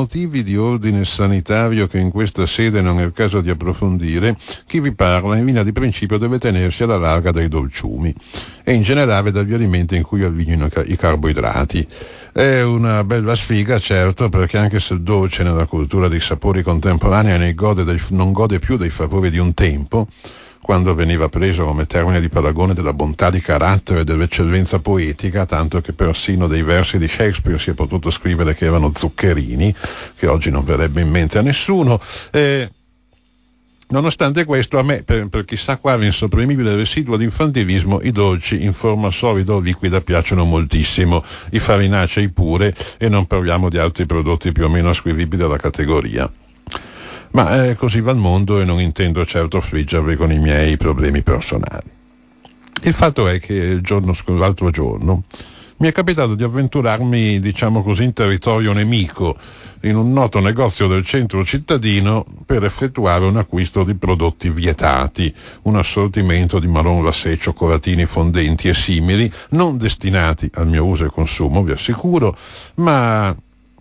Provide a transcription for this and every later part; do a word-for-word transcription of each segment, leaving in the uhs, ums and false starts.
motivi di ordine sanitario che in questa sede non è il caso di approfondire, chi vi parla in linea di principio deve tenersi alla larga dai dolciumi e in generale dagli alimenti in cui avvignano i carboidrati. È una bella sfiga, certo, perché anche se il dolce nella cultura dei sapori contemporanea ne gode dei, non gode più dei favori di un tempo, quando veniva preso come termine di paragone della bontà di carattere e dell'eccellenza poetica, tanto che persino dei versi di Shakespeare si è potuto scrivere che erano zuccherini, che oggi non verrebbe in mente a nessuno. Eh, Nonostante questo, a me, per, per chissà quale insopprimibile residuo di infantilismo, i dolci in forma solida o liquida piacciono moltissimo, i farinacei pure, e non parliamo di altri prodotti più o meno ascrivibili alla categoria. Ma eh, così va il mondo e non intendo certo affliggervi con i miei problemi personali. Il fatto è che il giorno, l'altro giorno mi è capitato di avventurarmi, diciamo così, in territorio nemico, in un noto negozio del centro cittadino per effettuare un acquisto di prodotti vietati, un assortimento di marron glacé, cioccolatini fondenti e simili, non destinati al mio uso e consumo, vi assicuro, ma,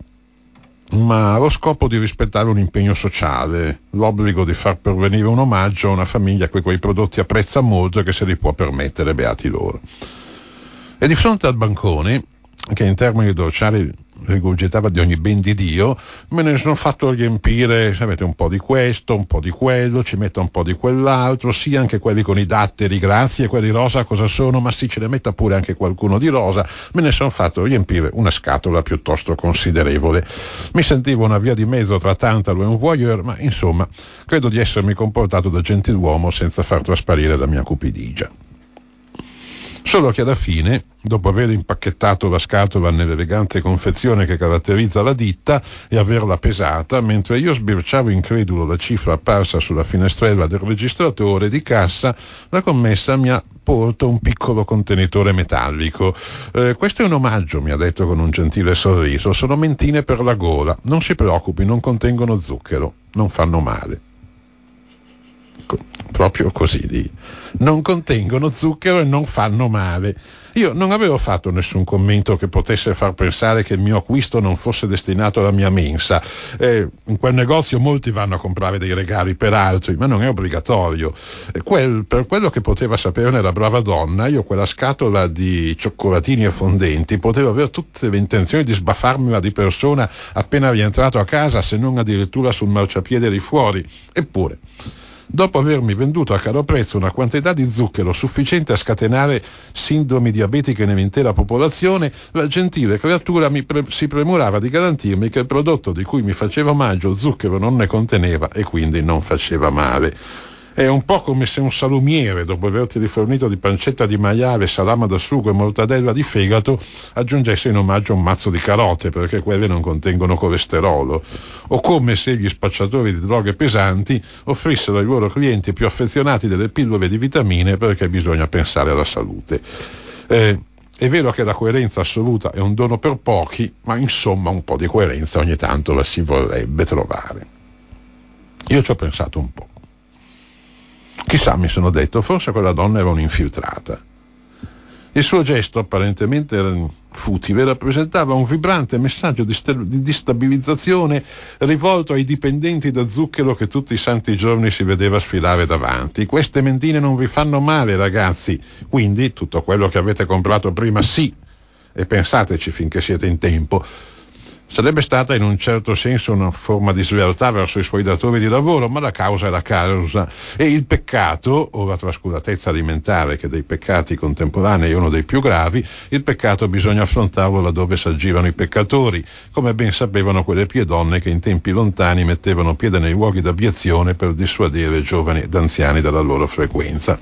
ma allo scopo di rispettare un impegno sociale, l'obbligo di far pervenire un omaggio a una famiglia che quei prodotti apprezza molto e che se li può permettere, beati loro. E di fronte al bancone, che in termini dolciari rigurgitava di ogni ben di Dio, me ne sono fatto riempire, sapete, un po' di questo, un po' di quello, ci metto un po' di quell'altro, sì, anche quelli con i datteri, grazie, quelli rosa cosa sono? Ma sì, ce ne metta pure anche qualcuno di rosa. Me ne sono fatto riempire una scatola piuttosto considerevole. Mi sentivo una via di mezzo tra Tantalo e un voyeur, ma insomma, credo di essermi comportato da gentiluomo senza far trasparire la mia cupidigia. Solo che alla fine, dopo aver impacchettato la scatola nell'elegante confezione che caratterizza la ditta e averla pesata, mentre io sbirciavo incredulo la cifra apparsa sulla finestrella del registratore di cassa, la commessa mi ha porto un piccolo contenitore metallico. Eh, questo è un omaggio, mi ha detto con un gentile sorriso, sono mentine per la gola, non si preoccupi, non contengono zucchero, non fanno male. Proprio così, di non contengono zucchero e non fanno male. Io non avevo fatto nessun commento che potesse far pensare che il mio acquisto non fosse destinato alla mia mensa. Eh, in quel negozio molti vanno a comprare dei regali per altri, ma non è obbligatorio. Eh, quel, per quello che poteva saperne la brava donna, io quella scatola di cioccolatini e fondenti potevo avere tutte le intenzioni di sbaffarmela di persona appena rientrato a casa, se non addirittura sul marciapiede di fuori. Eppure, dopo avermi venduto a caro prezzo una quantità di zucchero sufficiente a scatenare sindromi diabetiche nell'intera popolazione, la gentile creatura mi pre- si premurava di garantirmi che il prodotto di cui mi faceva omaggio zucchero non ne conteneva e quindi non faceva male. È un po' come se un salumiere, dopo averti rifornito di pancetta di maiale, salama da sugo e mortadella di fegato, aggiungesse in omaggio un mazzo di carote, perché quelle non contengono colesterolo. O come se gli spacciatori di droghe pesanti offrissero ai loro clienti più affezionati delle pillole di vitamine, perché bisogna pensare alla salute. Eh, è vero che la coerenza assoluta è un dono per pochi, ma insomma un po' di coerenza ogni tanto la si vorrebbe trovare. Io ci ho pensato un po'. Chissà, mi sono detto, forse quella donna era un'infiltrata. Il suo gesto, apparentemente futile, rappresentava un vibrante messaggio di, st- di distabilizzazione rivolto ai dipendenti da zucchero che tutti i santi giorni si vedeva sfilare davanti. Queste mentine non vi fanno male, ragazzi, quindi tutto quello che avete comprato prima sì, e pensateci finché siete in tempo. Sarebbe stata in un certo senso una forma di slealtà verso i suoi datori di lavoro, ma la causa è la causa. E il peccato, o la trascuratezza alimentare, che dei peccati contemporanei è uno dei più gravi, il peccato bisogna affrontarlo laddove s'aggirano i peccatori, come ben sapevano quelle pie donne che in tempi lontani mettevano piede nei luoghi d'abiezione per dissuadere giovani ed anziani dalla loro frequenza.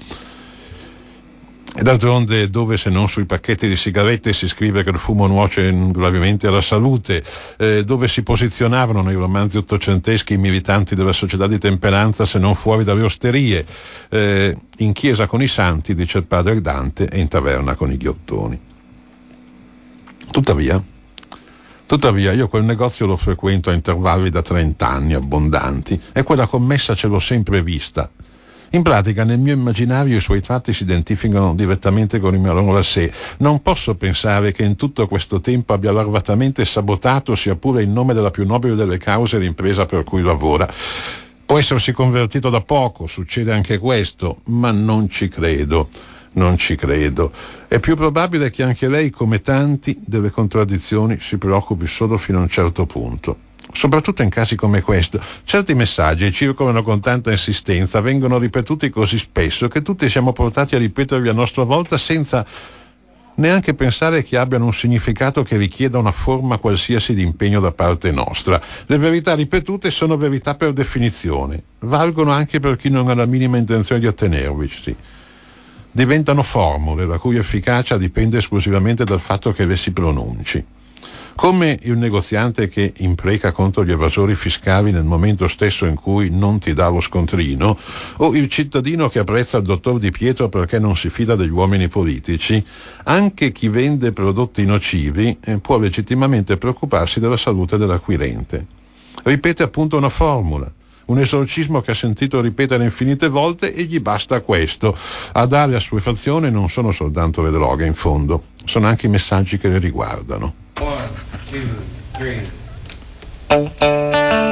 E d'altronde dove se non sui pacchetti di sigarette si scrive che il fumo nuoce gravemente alla salute, eh, dove si posizionavano nei romanzi ottocenteschi i militanti della società di temperanza se non fuori dalle osterie, eh, in chiesa con i santi, dice il padre Dante, e in taverna con i ghiottoni. Tuttavia, tuttavia io quel negozio lo frequento a intervalli da trent'anni abbondanti e quella commessa ce l'ho sempre vista. In pratica, nel mio immaginario i suoi tratti si identificano direttamente con il Malon Lassé. Non posso pensare che in tutto questo tempo abbia larvatamente sabotato, sia pure in nome della più nobile delle cause, l'impresa per cui lavora. Può essersi convertito da poco, succede anche questo, ma non ci credo. Non ci credo. È più probabile che anche lei, come tanti, delle contraddizioni si preoccupi solo fino a un certo punto. Soprattutto in casi come questo, certi messaggi circolano con tanta insistenza, vengono ripetuti così spesso che tutti siamo portati a ripeterli a nostra volta senza neanche pensare che abbiano un significato che richieda una forma qualsiasi di impegno da parte nostra. Le verità ripetute sono verità per definizione, valgono anche per chi non ha la minima intenzione di attenervici. Diventano formule la cui efficacia dipende esclusivamente dal fatto che le si pronunci. Come il negoziante che impreca contro gli evasori fiscali nel momento stesso in cui non ti dà lo scontrino, o il cittadino che apprezza il dottor Di Pietro perché non si fida degli uomini politici, anche chi vende prodotti nocivi eh, può legittimamente preoccuparsi della salute dell'acquirente. Ripete appunto una formula, un esorcismo che ha sentito ripetere infinite volte e gli basta questo. A dare assuefazione non sono soltanto le droghe, in fondo, sono anche i messaggi che le riguardano. One, two, three.